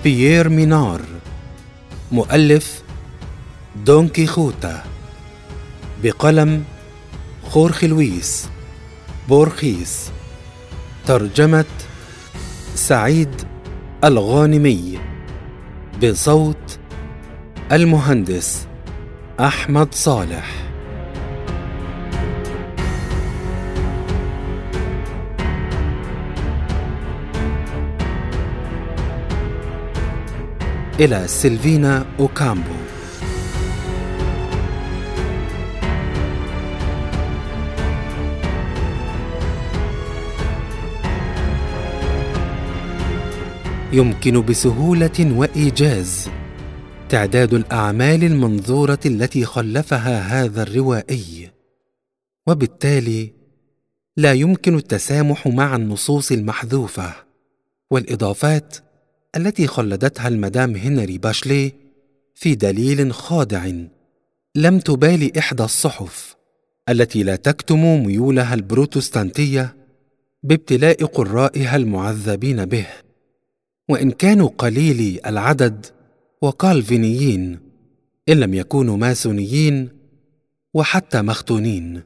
بيير مينار. مؤلف دون كيخوتا، بقلم خورخي لويس بورخيس. ترجمة سعيد الغانمي، بصوت المهندس أحمد صالح. إلى سيلفينا أوكامبو. يمكن بسهولة وإيجاز تعداد الأعمال المنظورة التي خلفها هذا الروائي، وبالتالي لا يمكن التسامح مع النصوص المحذوفة والإضافات التي خلدتها المدام هنري باشلي في دليل خادع لم تبالي إحدى الصحف التي لا تكتم ميولها البروتستانتية بابتلاء قرائها المعذبين به، وإن كانوا قليلي العدد وكالفينيين إن لم يكونوا ماسونيين وحتى مختونين.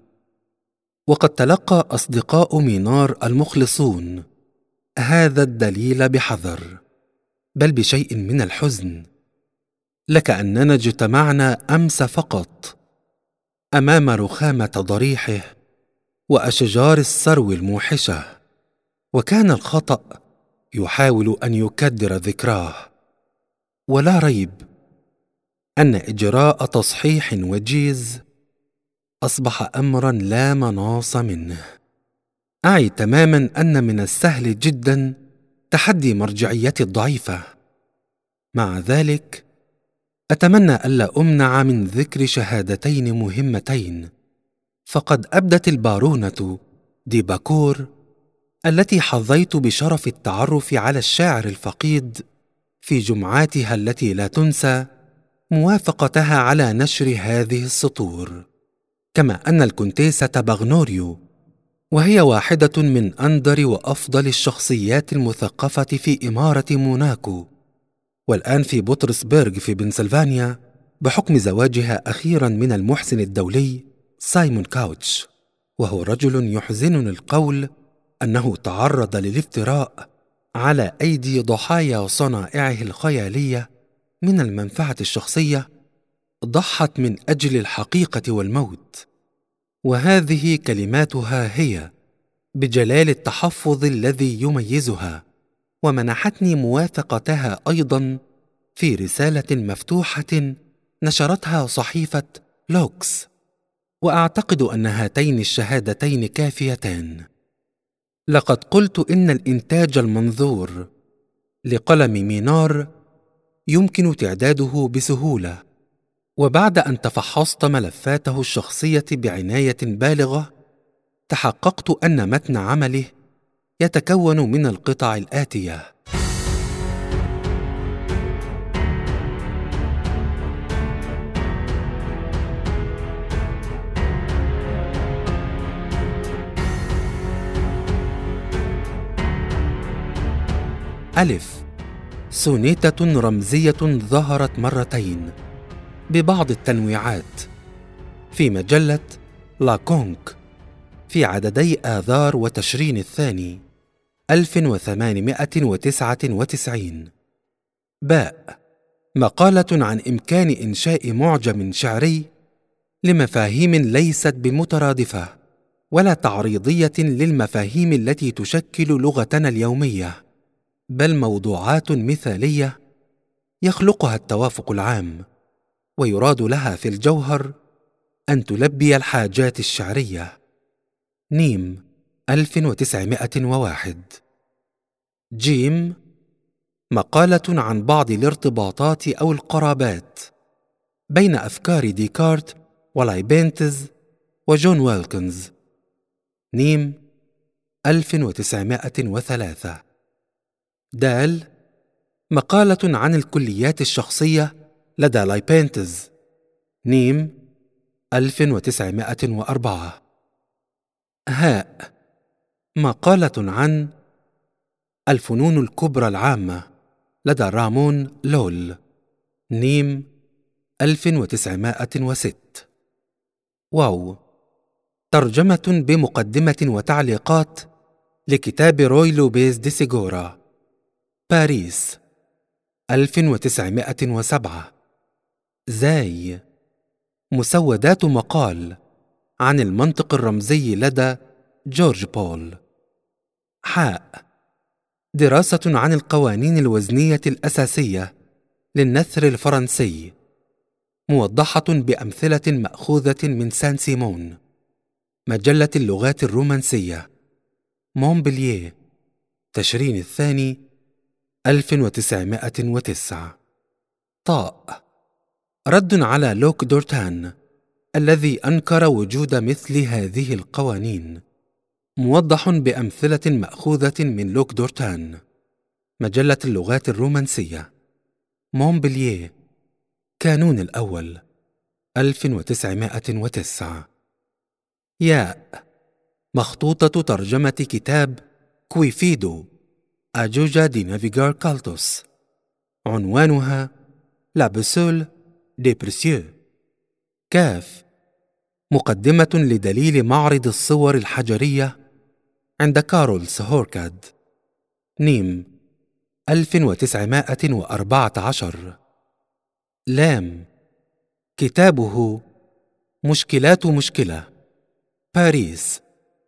وقد تلقى أصدقاء مينار المخلصون هذا الدليل بحذر، بل بشيء من الحزن، لكأننا اجتمعنا أمس فقط أمام رخامة ضريحه وأشجار السرو الموحشة، وكان الخطأ يحاول أن يكدر ذكراه. ولا ريب أن إجراء تصحيح وجيز أصبح أمرا لا مناص منه. أعي تماما أن من السهل جدا تحدي مرجعيتي الضعيفة. مع ذلك أتمنى ألا أمنع من ذكر شهادتين مهمتين، فقد أبدت البارونة دي باكور التي حظيت بشرف التعرف على الشاعر الفقيد في جمعاتها التي لا تنسى موافقتها على نشر هذه السطور، كما أن الكونتيسة باغنوريو، وهي واحدة من أندر وأفضل الشخصيات المثقفة في إمارة موناكو، والآن في بطرسبرغ في بنسلفانيا بحكم زواجها أخيرا من المحسن الدولي سايمون كاوتش، وهو رجل يحزنني القول أنه تعرض للافتراء على أيدي ضحايا صنائعه الخيالية من المنفعة الشخصية، ضحت من أجل الحقيقة والموت. وهذه كلماتها هي بجلال التحفظ الذي يميزها، ومنحتني موافقتها أيضا في رسالة مفتوحة نشرتها صحيفة لوكس، وأعتقد أن هاتين الشهادتين كافيتان. لقد قلت إن الإنتاج المنظور لقلم مينار يمكن تعداده بسهولة، وبعد أن تفحصت ملفاته الشخصية بعناية بالغة تحققت أن متن عمله يتكون من القطع الآتية: ألف، سونيتة رمزية ظهرت مرتين ببعض التنويعات في مجلة لا كونك في عددي آذار وتشرين الثاني 1899. باء، مقالة عن إمكان إنشاء معجم شعري لمفاهيم ليست بمترادفة ولا تعريضية للمفاهيم التي تشكل لغتنا اليومية، بل موضوعات مثالية يخلقها التوافق العام، ويراد لها في الجوهر أن تلبي الحاجات الشعرية. نيم 1901. جيم، مقالة عن بعض الارتباطات أو القرابات بين أفكار ديكارت ولايبنتز وجون ويلكنز. نيم 1903. دال، مقالة عن الكليات الشخصية لدى لايبنتز. نيم 1904. هاء، مقالة عن الفنون الكبرى العامة لدى رامون لول، نيم 1906. واو. ترجمة بمقدمة وتعليقات لكتاب روي لوبيز دي سيغورا، باريس 1907. زاي. مسودات مقال عن المنطق الرمزي لدى جورج بول. حاء. دراسة عن القوانين الوزنية الأساسية للنثر الفرنسي، موضحة بأمثلة مأخوذة من سان سيمون، مجلة اللغات الرومانسية، مونبلييه، تشرين الثاني 1909. طاء. رد على لوك دورتان الذي أنكر وجود مثل هذه القوانين، موضح بأمثلة مأخوذة من لوك دورتان، مجلة اللغات الرومانسية، مونبلييه، كانون الأول 1909. ياء. مخطوطة ترجمة كتاب كويفيدو أجوجا دي نافيغار كالتوس، عنوانها لا بوسول دي بريسيو. كاف. مقدمة لدليل معرض الصور الحجرية عند كارولس هوركاد، نيم 1914. لام. كتابه مشكلات مشكلة، باريس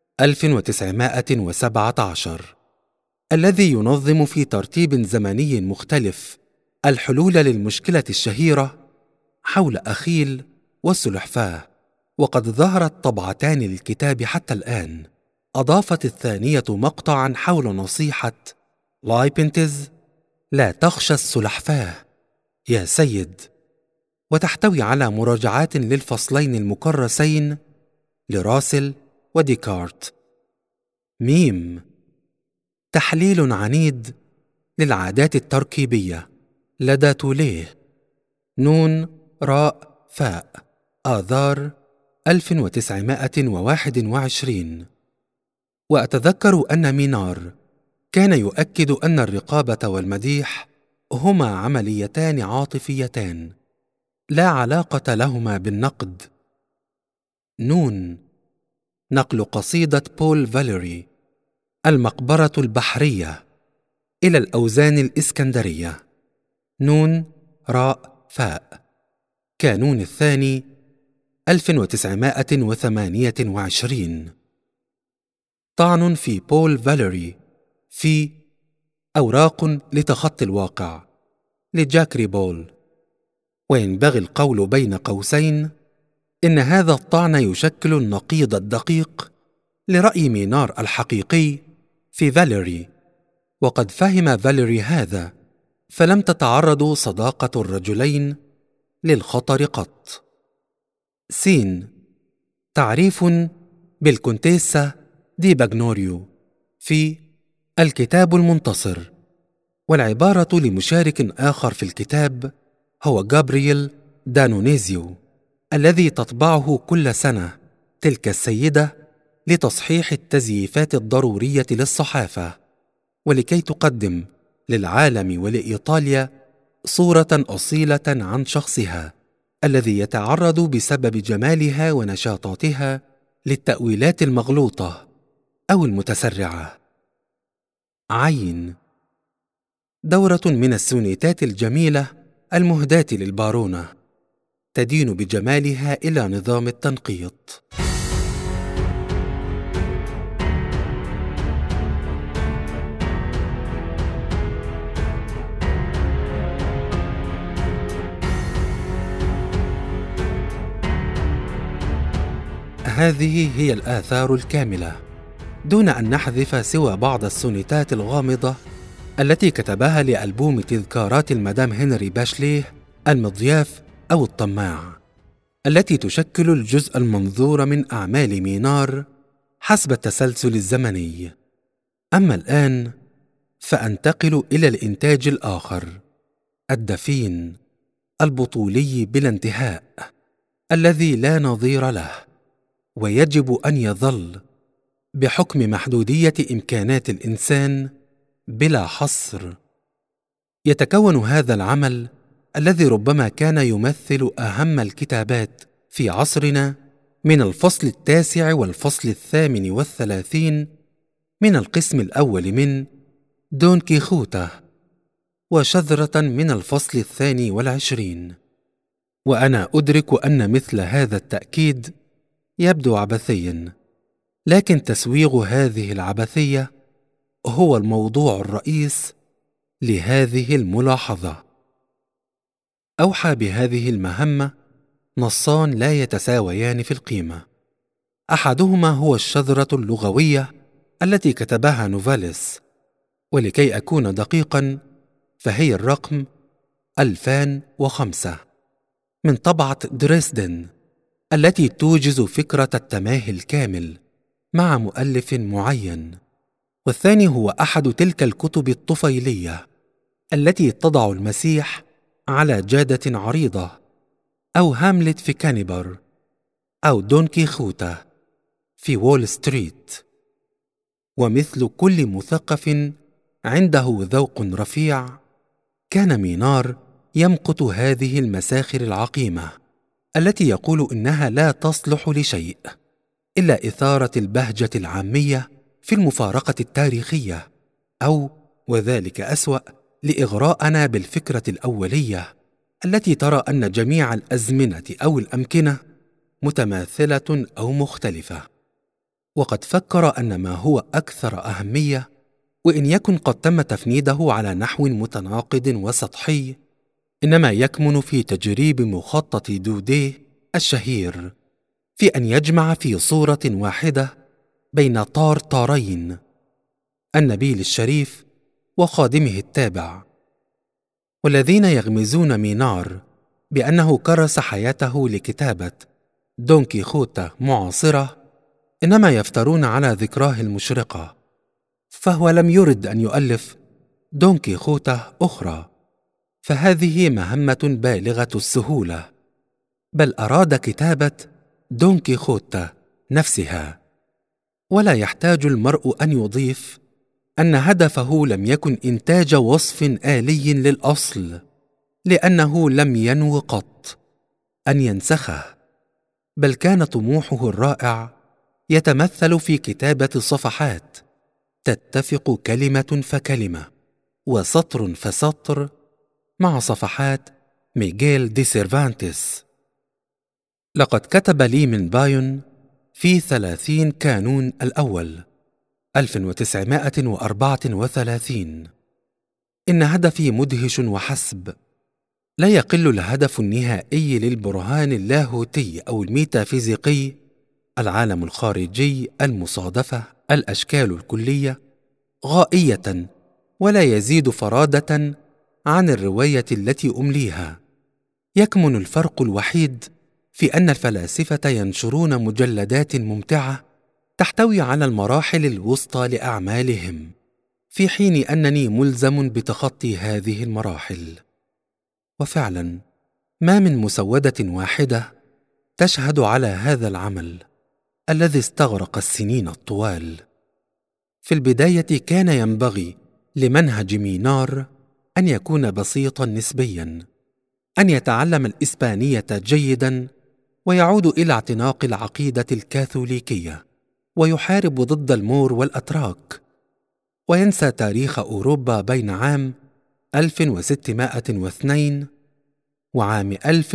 1917، الذي ينظم في ترتيب زمني مختلف الحلول للمشكلة الشهيرة حول أخيل والسلحفاة. وقد ظهرت طبعتان للكتاب حتى الآن. أضافت الثانية مقطعا حول نصيحة لايبنتز لا تخشى السلحفاة يا سيد، وتحتوي على مراجعات للفصلين المكرسين لراسل وديكارت. ميم. تحليل عنيد للعادات التركيبية لدى توليه، نون راء فاء، آذار 1921. وأتذكر أن مينار كان يؤكد أن الرقابة والمديح هما عمليتان عاطفيتان لا علاقة لهما بالنقد. نون. نقل قصيدة بول فاليري المقبرة البحرية إلى الأوزان الإسكندرية، نون راء فاء، كانون الثاني 1928. طعن في بول فاليري في أوراق لتخطي الواقع لجاك ريبول. وينبغي القول بين قوسين إن هذا الطعن يشكل النقيض الدقيق لرأي مينار الحقيقي في فاليري، وقد فهم فاليري هذا، فلم تتعرض صداقة الرجلين للخطر قط. سين. تعريف بالكونتيسا دي باغنوريو في الكتاب المنتصر، والعبارة لمشارك آخر في الكتاب هو جابرييل دانونيزيو، الذي تطبعه كل سنة تلك السيدة لتصحيح التزييفات الضرورية للصحافة، ولكي تقدم للعالم ولإيطاليا صورة أصيلة عن شخصها الذي يتعرض بسبب جمالها ونشاطاتها للتأويلات المغلوطة أو المتسرعة. عين. دورة من السونيتات الجميلة المهداة للبارونة، تدين بجمالها إلى نظام التنقيط. هذه هي الآثار الكاملة، دون أن نحذف سوى بعض السونيتات الغامضة التي كتبها لألبوم تذكارات المدام هنري باشليه المضياف أو الطماع، التي تشكل الجزء المنظور من أعمال مينار حسب التسلسل الزمني. أما الآن فأنتقل إلى الإنتاج الآخر، الدفين البطولي بلا انتهاء، الذي لا نظير له، ويجب أن يظل بحكم محدودية إمكانات الإنسان بلا حصر. يتكون هذا العمل الذي ربما كان يمثل أهم الكتابات في عصرنا من الفصل 9 والفصل 38 من القسم الأول من دون كيخوته، وشذرة من الفصل 22. وأنا أدرك أن مثل هذا التأكيد يبدو عبثيا، لكن تسويغ هذه العبثية هو الموضوع الرئيس لهذه الملاحظة. أوحى بهذه المهمة نصان لا يتساويان في القيمة، أحدهما هو الشذرة اللغوية التي كتبها نوفاليس، ولكي أكون دقيقا فهي الرقم 2005 من طبعة دريسدن، التي توجز فكرة التماهي الكامل مع مؤلف معين. والثاني هو أحد تلك الكتب الطفيلية التي تضع المسيح على جادة عريضة، أو هاملت في كانيبر، أو دون كيخوتة في وول ستريت. ومثل كل مثقف عنده ذوق رفيع، كان مينار يمقت هذه المساخر العقيمة التي يقول إنها لا تصلح لشيء إلا إثارة البهجة العامية في المفارقة التاريخية، أو وذلك أسوأ لإغراءنا بالفكرة الأولية التي ترى أن جميع الأزمنة أو الأمكنة متماثلة أو مختلفة. وقد فكر أن ما هو أكثر أهمية، وإن يكن قد تم تفنيده على نحو متناقض وسطحي، إنما يكمن في تجريب مخطط دوديه الشهير في أن يجمع في صورة واحدة بين طارين، النبيل الشريف وخادمه التابع، والذين يغمزون مينار بأنه كرس حياته لكتابة دون كيخوتة معاصرة، إنما يفترون على ذكراه المشرقة، فهو لم يرد أن يؤلف دون كيخوتة أخرى، فهذه مهمة بالغة السهولة، بل أراد كتابة دون كيخوتة نفسها. ولا يحتاج المرء أن يضيف أن هدفه لم يكن إنتاج وصف آلي للأصل، لأنه لم ينو قط أن ينسخه، بل كان طموحه الرائع يتمثل في كتابة صفحات تتفق كلمة فكلمة وسطر فسطر مع صفحات ميغيل دي سيرفانتس. لقد كتب لي من بايون في 30 كانون الأول 1934: إن هدفي مدهش وحسب، لا يقل الهدف النهائي للبرهان اللاهوتي أو الميتافيزيقي، العالم الخارجي، المصادفة، الأشكال الكلية، غائية، ولا يزيد فرادة عن الرواية التي أمليها. يكمن الفرق الوحيد في أن الفلاسفة ينشرون مجلدات ممتعة تحتوي على المراحل الوسطى لأعمالهم، في حين أنني ملزم بتخطي هذه المراحل. وفعلا ما من مسودة واحدة تشهد على هذا العمل الذي استغرق السنين الطوال. في البداية كان ينبغي لمنهج مينار أن يكون بسيطا نسبيا، أن يتعلم الإسبانية جيدا، ويعود إلى اعتناق العقيدة الكاثوليكية، ويحارب ضد المور والأتراك، وينسى تاريخ أوروبا بين عام 1602 وعام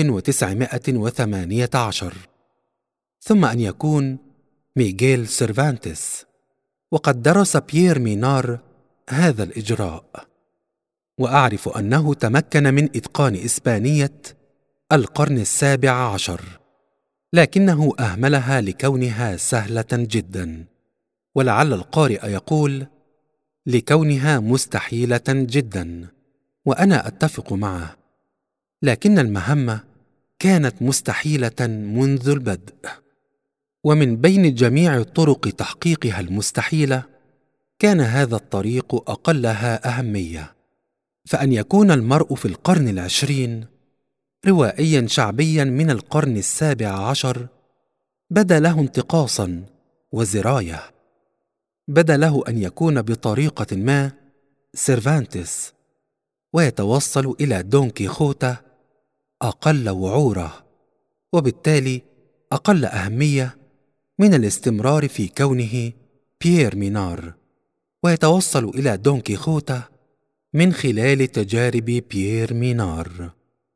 1918، ثم أن يكون ميغيل سيرفانتس. وقد درس بيير مينار هذا الإجراء، وأعرف أنه تمكن من إتقان إسبانية القرن 17، لكنه أهملها لكونها سهلة جدا، ولعل القارئ يقول لكونها مستحيلة جدا، وأنا أتفق معه، لكن المهمة كانت مستحيلة منذ البدء. ومن بين جميع طرق تحقيقها المستحيلة، كان هذا الطريق أقلها أهمية، فأن يكون المرء في القرن 20 روائيا شعبيا من القرن 17 بدا له انتقاصا وزراية، بدا له أن يكون بطريقة ما سيرفانتس، ويتوصل إلى دون كيخوتة أقل وعورة، وبالتالي أقل أهمية من الاستمرار في كونه بيير مينار، ويتوصل إلى دون كيخوتة من خلال تجارب بيير مينار.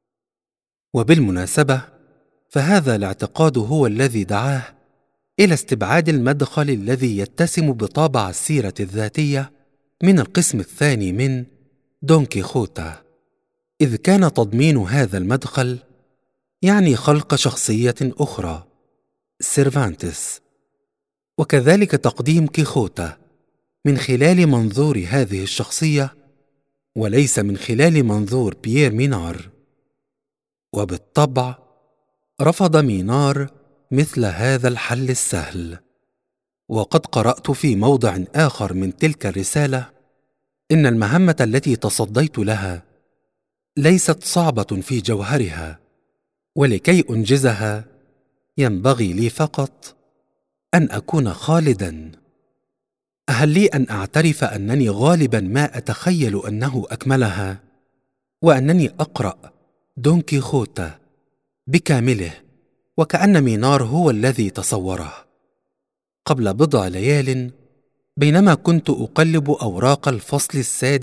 وبالمناسبة، فهذا الاعتقاد هو الذي دعاه إلى استبعاد المدخل الذي يتسم بطابع السيرة الذاتية من القسم الثاني من دون كيخوتة، إذ كان تضمين هذا المدخل يعني خلق شخصية أخرى، سيرفانتس، وكذلك تقديم كيخوتة من خلال منظور هذه الشخصية وليس من خلال منظور بيير مينار. وبالطبع رفض مينار مثل هذا الحل السهل. وقد قرأت في موضع آخر من تلك الرسالة إن المهمة التي تصديت لها ليست صعبة في جوهرها، ولكي أنجزها ينبغي لي فقط أن أكون خالداً. هل لي أن أعترف أنني غالباً ما أتخيل أنه أكملها، وأنني أقرأ دون كيخوتة بكامله وكأن مينار هو الذي تصوره؟ قبل بضع ليال، بينما كنت أقلب أوراق الفصل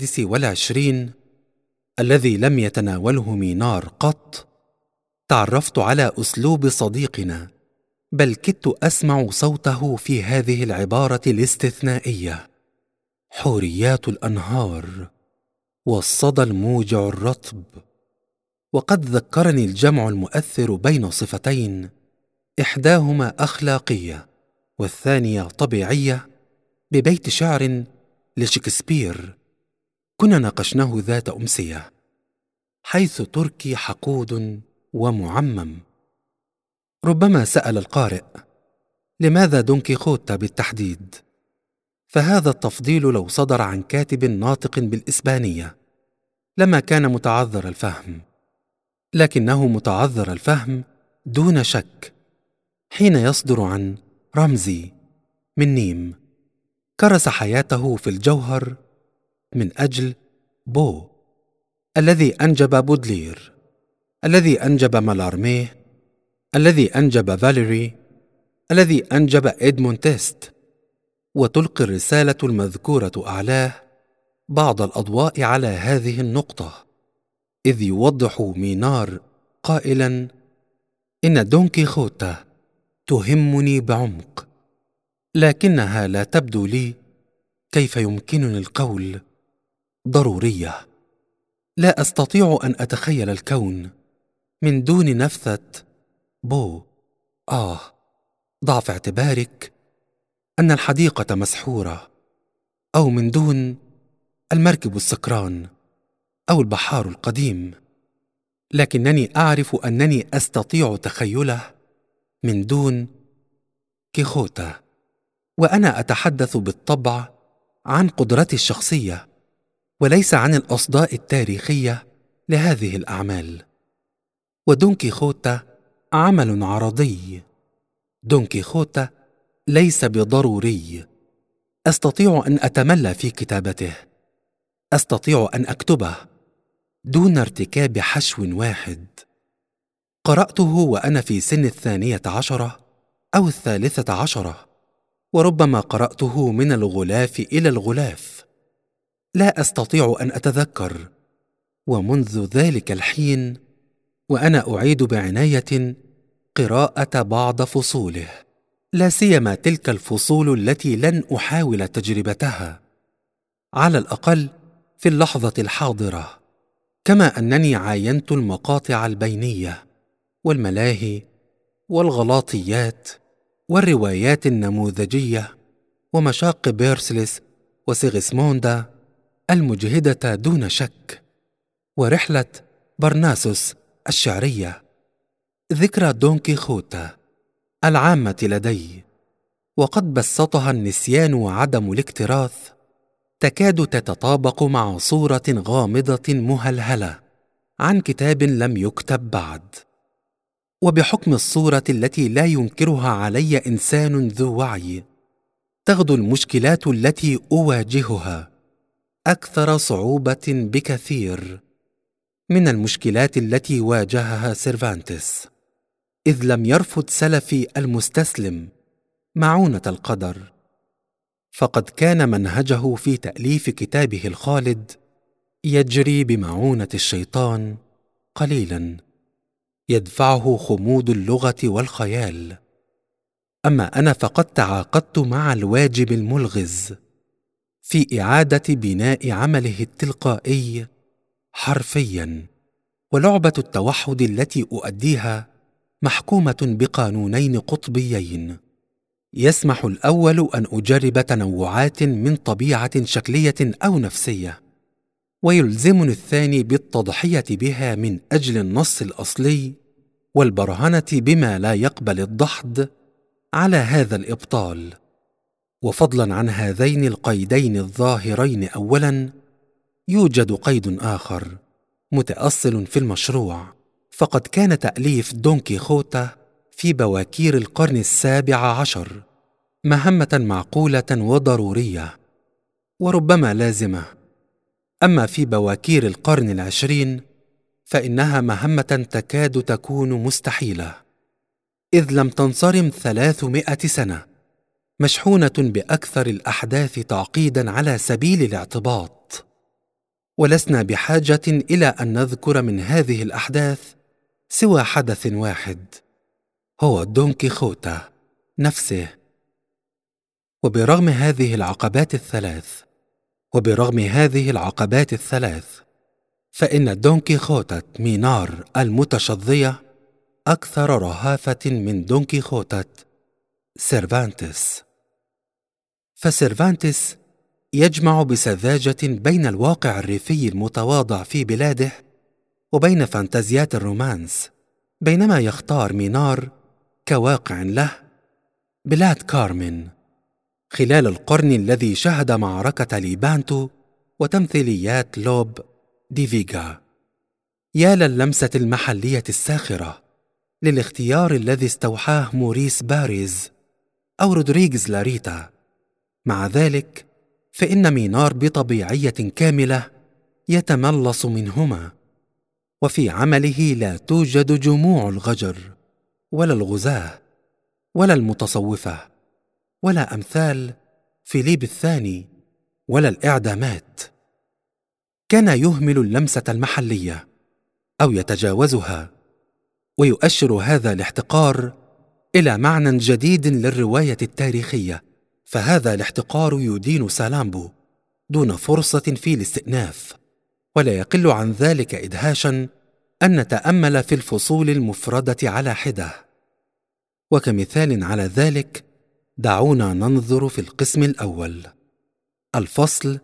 26 الذي لم يتناوله مينار قط، تعرفت على أسلوب صديقنا، بل كدت أسمع صوته في هذه العبارة الاستثنائية: حوريات الأنهار والصدى الموجع الرطب. وقد ذكرني الجمع المؤثر بين صفتين، إحداهما أخلاقية والثانية طبيعية، ببيت شعر لشكسبير كنا ناقشناه ذات أمسية، حيث تركي حقود ومعمم. ربما سأل القارئ: لماذا دون كيخوتة بالتحديد؟ فهذا التفضيل لو صدر عن كاتب ناطق بالإسبانية لما كان متعذر الفهم، لكنه متعذر الفهم دون شك حين يصدر عن رمزي من نيم كرس حياته في الجوهر من أجل بو الذي أنجب بودلير، الذي أنجب مالارميه، الذي أنجب فاليري، الذي أنجب إدمون تيست. وتلقي الرسالة المذكورة أعلاه بعض الأضواء على هذه النقطة، إذ يوضح مينار قائلاً: إن دون كيخوتة تهمني بعمق، لكنها لا تبدو لي، كيف يمكنني القول، ضرورية. لا أستطيع أن أتخيل الكون من دون نفثة بو. ضع في اعتبارك أن الحديقة مسحورة، أو من دون المركب السكران، أو البحار القديم، لكنني أعرف أنني أستطيع تخيله من دون كيخوتة. وأنا أتحدث بالطبع عن قدرتي الشخصية وليس عن الأصداء التاريخية لهذه الأعمال. ودون كيخوتة عمل عرضي. دون كيخوتة ليس بضروري. أستطيع أن أتملى في كتابته، أستطيع أن أكتبه دون ارتكاب حشو واحد. قرأته وأنا في سن 12 أو 13، وربما قرأته من الغلاف إلى الغلاف، لا أستطيع أن أتذكر. ومنذ ذلك الحين وأنا أعيد بعناية قراءة بعض فصوله، لا سيما تلك الفصول التي لن أحاول تجربتها، على الأقل في اللحظة الحاضرة، كما أنني عاينت المقاطع البينية والملاهي والغلاطيات والروايات النموذجية ومشاق بيرسلس وسيغسموندا المجهدة دون شك، ورحلة برناسوس الشعرية، ذكرى دون كيخوتة العامة لدي، وقد بسطها النسيان وعدم الاكتراث، تكاد تتطابق مع صورة غامضة مهلهلة عن كتاب لم يكتب بعد. وبحكم الصورة التي لا ينكرها علي إنسان ذو وعي، تغدو المشكلات التي أواجهها أكثر صعوبة بكثير من المشكلات التي واجهها سيرفانتس، إذ لم يرفض سلفي المستسلم معونة القدر، فقد كان منهجه في تأليف كتابه الخالد يجري بمعونة الشيطان قليلا يدفعه خمود اللغة والخيال. أما أنا فقد تعاقدت مع الواجب الملغز في إعادة بناء عمله التلقائي حرفيا، ولعبة التوحد التي أؤديها محكومة بقانونين قطبيين: يسمح الأول أن أجرب تنوعات من طبيعة شكلية أو نفسية، ويلزمني الثاني بالتضحية بها من أجل النص الأصلي والبرهنة بما لا يقبل الدحض على هذا الإبطال. وفضلا عن هذين القيدين الظاهرين، أولا يوجد قيد آخر متأصل في المشروع، فقد كان تأليف دون كيخوتة في بواكير القرن 17 مهمة معقولة وضرورية وربما لازمة، أما في بواكير القرن 20 فإنها مهمة تكاد تكون مستحيلة، إذ لم تنصرم 300 سنة مشحونة بأكثر الأحداث تعقيدا على سبيل الاعتباط، ولسنا بحاجة إلى أن نذكر من هذه الأحداث سوى حدث واحد، هو دون كيخوتة نفسه. وبرغم هذه العقبات الثلاث فإن دون كيخوتة مينار المتشظية أكثر رهافة من دون كيخوتة سيرفانتس. فسيرفانتس يجمع بسذاجة بين الواقع الريفي المتواضع في بلاده وبين فانتازيات الرومانس، بينما يختار مينار كواقع له بلاد كارمن خلال القرن الذي شهد معركة ليبانتو وتمثيليات لوب دي فيغا. يا للمسة المحلية الساخرة للاختيار الذي استوحاه موريس باريز أو رودريغز لاريتا. مع ذلك فإن مينار بطبيعية كاملة يتملص منهما، وفي عمله لا توجد جموع الغجر ولا الغزاة ولا المتصوفة ولا أمثال فيليب الثاني ولا الإعدامات. كان يهمل اللمسة المحلية أو يتجاوزها، ويؤشر هذا الاحتقار إلى معنى جديد للرواية التاريخية، فهذا الاحتقار يدين سالامبو دون فرصة في الاستئناف. ولا يقل عن ذلك إدهاشا أن نتأمل في الفصول المفردة على حدة. وكمثال على ذلك دعونا ننظر في القسم الأول، الفصل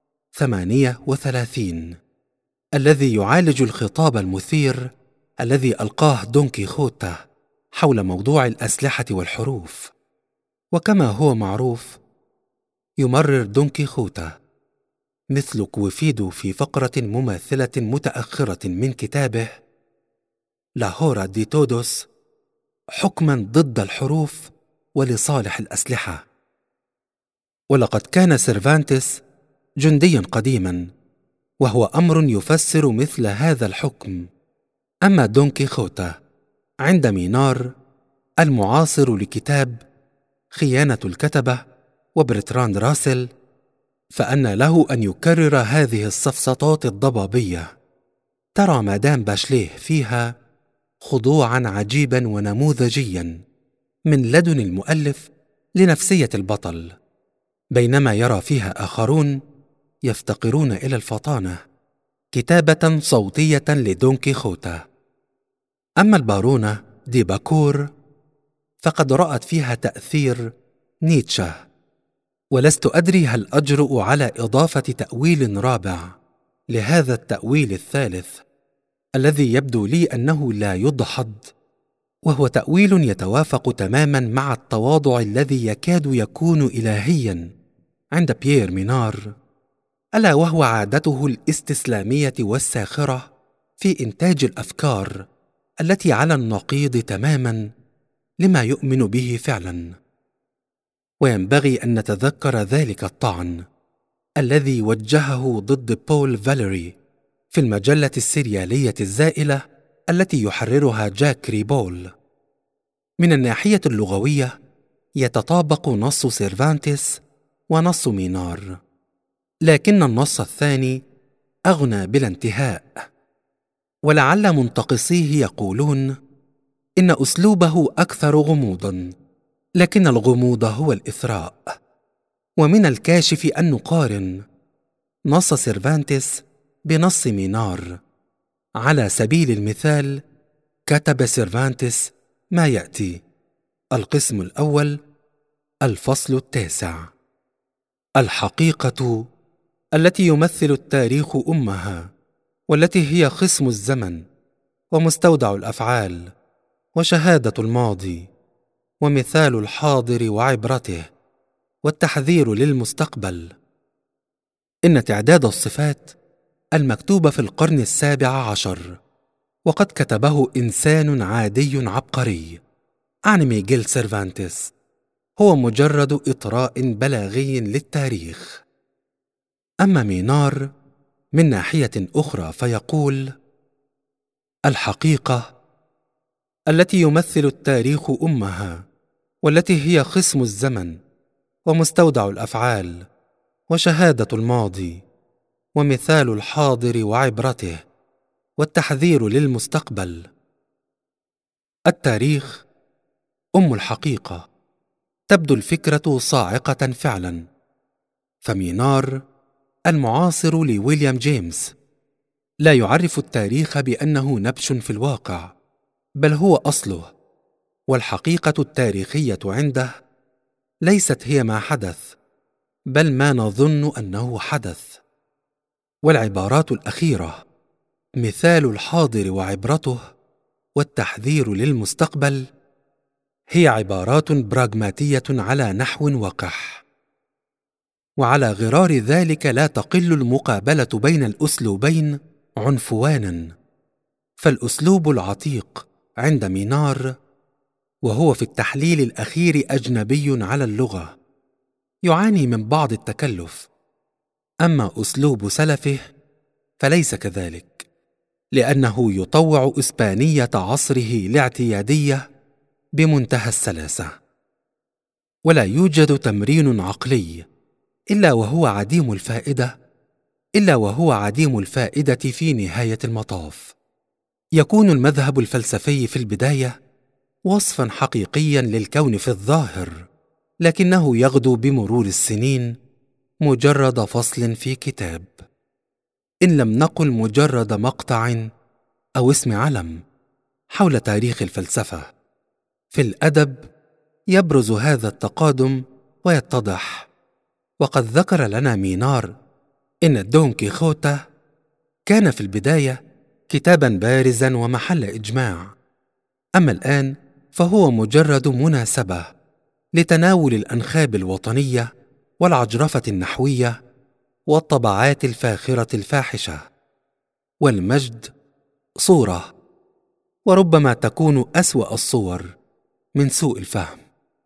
38، الذي يعالج الخطاب المثير الذي ألقاه دون كيخوتة حول موضوع الأسلحة والحروف. وكما هو معروف، يمرر دون كيخوتة مثل كويفيدو في فقرة مماثلة متأخرة من كتابه لاهورا دي تودوس حكما ضد الحروف ولصالح الأسلحة. ولقد كان سيرفانتس جنديا قديما، وهو أمر يفسر مثل هذا الحكم. أما دون كيخوتة عند مينار المعاصر لكتاب خيانة الكتبة وبرتراند راسل، فأن له أن يكرر هذه السفسطات الضبابية. ترى مادام باشليه فيها خضوعا عجيبا ونموذجيا من لدن المؤلف لنفسية البطل، بينما يرى فيها آخرون يفتقرون إلى الفطانة كتابة صوتية لدون كيخوتة. أما البارونة دي باكور فقد رأت فيها تأثير نيتشه، ولست أدري هل أجرؤ على إضافة تأويل رابع لهذا التأويل الثالث الذي يبدو لي أنه لا يدحض، وهو تأويل يتوافق تماما مع التواضع الذي يكاد يكون إلهيا عند بيير مينار، ألا وهو عادته الاستسلامية والساخرة في إنتاج الأفكار التي على النقيض تماما لما يؤمن به فعلا. وينبغي أن نتذكر ذلك الطعن الذي وجهه ضد بول فاليري في المجلة السريالية الزائلة التي يحررها جاك ريبول. من الناحية اللغوية يتطابق نص سيرفانتس ونص مينار، لكن النص الثاني أغنى بلا انتهاء. ولعل منتقصيه يقولون إن أسلوبه أكثر غموضاً، لكن الغموض هو الإثراء. ومن الكاشف أن نقارن نص سيرفانتس بنص مينار. على سبيل المثال، كتب سيرفانتس ما يأتي: القسم الأول، الفصل 9: الحقيقة التي يمثل التاريخ أمها، والتي هي خصم الزمن ومستودع الأفعال وشهادة الماضي ومثال الحاضر وعبرته والتحذير للمستقبل. إن تعداد الصفات المكتوبة في القرن 17 وقد كتبه إنسان عادي عبقري عن ميغيل سيرفانتس هو مجرد إطراء بلاغي للتاريخ. أما مينار من ناحية أخرى فيقول: الحقيقة التي يمثل التاريخ أمها، والتي هي خصم الزمن ومستودع الأفعال وشهادة الماضي ومثال الحاضر وعبرته والتحذير للمستقبل. التاريخ أم الحقيقة. تبدو الفكرة صاعقة فعلا، فمينار المعاصر لويليام جيمس لا يعرف التاريخ بأنه نبش في الواقع، بل هو أصله، والحقيقة التاريخية عنده ليست هي ما حدث، بل ما نظن أنه حدث. والعبارات الأخيرة مثال الحاضر وعبرته والتحذير للمستقبل هي عبارات براغماتية على نحو وقح. وعلى غرار ذلك لا تقل المقابلة بين الأسلوبين عنفوانا. فالأسلوب العتيق عند مينار، وهو في التحليل الأخير أجنبي على اللغة، يعاني من بعض التكلف. أما أسلوب سلفه فليس كذلك، لأنه يطوع إسبانية عصره الاعتيادية بمنتهى السلاسة. ولا يوجد تمرين عقلي إلا وهو عديم الفائدة في نهاية المطاف. يكون المذهب الفلسفي في البداية وصفاً حقيقياً للكون في الظاهر، لكنه يغدو بمرور السنين مجرد فصل في كتاب، إن لم نقل مجرد مقطع أو اسم علم حول تاريخ الفلسفة. في الأدب يبرز هذا التقادم ويتضح. وقد ذكر لنا مينار إن دون كيخوتة كان في البداية كتاباً بارزاً ومحل إجماع، أما الآن فهو مجرد مناسبة لتناول الأنخاب الوطنية والعجرفة النحوية والطبعات الفاخرة الفاحشة. والمجد صورة، وربما تكون أسوأ الصور من سوء الفهم.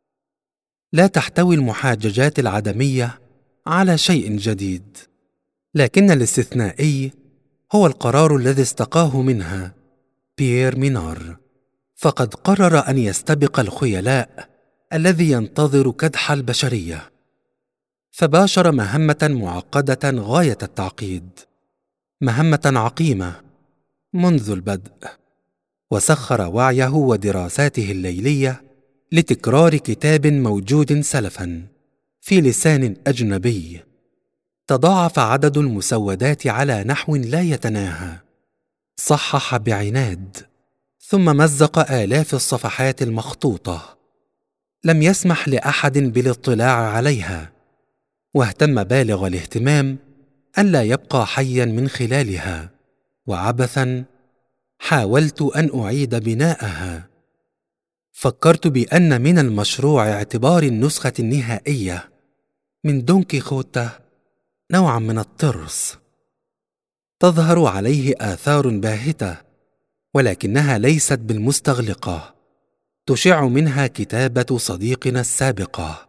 لا تحتوي المحاججات العدمية على شيء جديد، لكن الاستثنائي هو القرار الذي استقاه منها بيير مينار، فقد قرر أن يستبق الخيلاء الذي ينتظر كدح البشرية، فباشر مهمة معقدة غاية التعقيد، مهمة عقيمة منذ البدء، وسخر وعيه ودراساته الليلية لتكرار كتاب موجود سلفاً في لسان أجنبي. تضاعف عدد المسودات على نحو لا يتناهى، صحح بعناد، ثم مزق آلاف الصفحات المخطوطة، لم يسمح لأحد بالاطلاع عليها، واهتم بالغ الاهتمام ألا يبقى حياً من خلالها. وعبثاً حاولت أن أعيد بناءها. فكرت بأن من المشروع اعتبار النسخة النهائية من دون كيخوتة نوعاً من الطرس، تظهر عليه آثار باهتة، ولكنها ليست بالمستغلقة تشع منها كتابة صديقنا السابقة.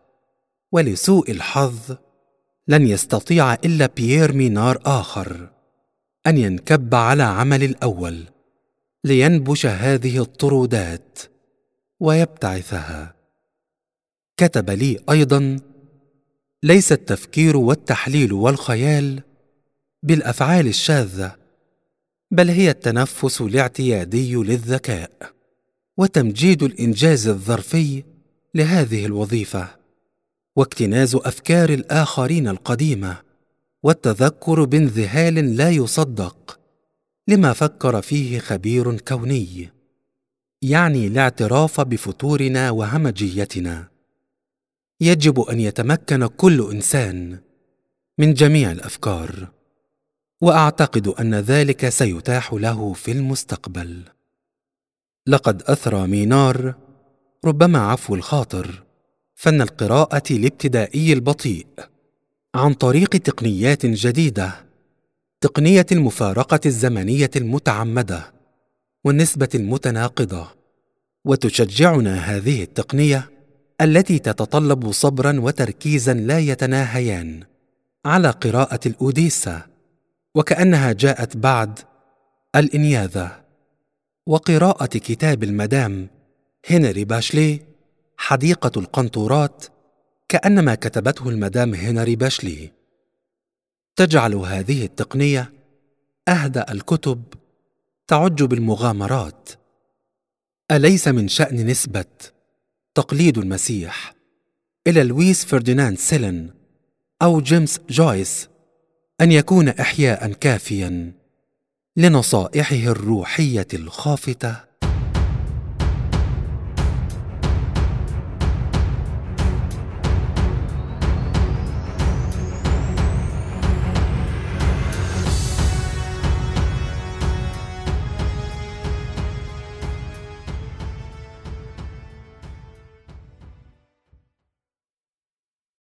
ولسوء الحظ لن يستطيع إلا بيير مينار آخر أن ينكب على عمل الأول لينبش هذه الطرودات ويبتعثها. كتب لي أيضا: ليس التفكير والتحليل والخيال بالأفعال الشاذة، بل هي التنفس الاعتيادي للذكاء وتمجيد الإنجاز الظرفي لهذه الوظيفة، واكتناز أفكار الآخرين القديمة، والتذكر بانذهال لا يصدق لما فكر فيه خبير كوني، يعني الاعتراف بفتورنا وهمجيتنا. يجب أن يتمكن كل إنسان من جميع الأفكار، وأعتقد أن ذلك سيتاح له في المستقبل. لقد أثرى مينار، ربما عفو الخاطر، فن القراءة الابتدائي البطيء عن طريق تقنيات جديدة، تقنية المفارقة الزمنية المتعمدة والنسبة المتناقضة. وتشجعنا هذه التقنية التي تتطلب صبرا وتركيزا لا يتناهيان على قراءة الأوديسا، وكأنها جاءت بعد الإنياذة، وقراءة كتاب المدام هنري باشلي حديقة القنطورات، كأنما كتبته المدام هنري باشلي. تجعل هذه التقنية أهدأ الكتب تعج بالمغامرات. أليس من شأن نسبة تقليد المسيح إلى لويس فرديناند سيلن أو جيمس جويس أن يكون إحياء كافيا لنصائحه الروحية الخافتة؟